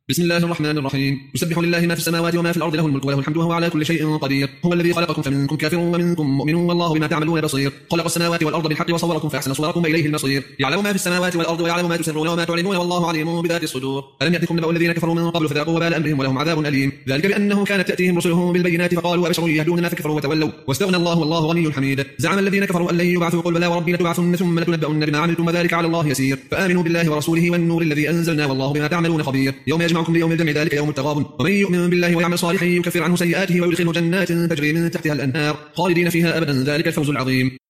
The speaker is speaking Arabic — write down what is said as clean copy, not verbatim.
بسم الله الرحمن الرحيم. يسبح لله ما في السماوات وما في الأرض، له الملك وله الحمد وهو على كل شيء قدير. هو الذي خلقكم فمنكم كافر ومنكم مؤمن والله بما تعملون بصير. خلق السماوات والأرض بالحق وصوركم فأحسن صوركم وإليه المصير. يعلم ما في السماوات والأرض ويعلم ما تسرون وما تعلنون والله عليم بذات الصدور. ألم يأتكم نبأ الذين كفروا من قبل فذاقوا وبال أمرهم ولهم عذاب أليم. ذلك بأنه كانت تأتيهم رسلهم بالبينات فقالوا أبشر يهدوننا فكفروا وتولوا واستغنى الله والله غني حميد. زعم الذين كفروا أن لن يبعثوا قل بلى وربي لتبعثن ثم لتنبؤن بما عملتم وذلك على الله يسير. فآمنوا بالله ورسوله والنور الذي أنزلنا والله بما تعملون خبير. يوم يجمعكم ليوم الجمع ذلك يوم التغابن. ومن يؤمن بالله ويعمل صالحا يكفر عنه سيئاته ويدخله جنات تجري من تحتها الأنهار خالدين فيها أبدا ذلك الفوز العظيم.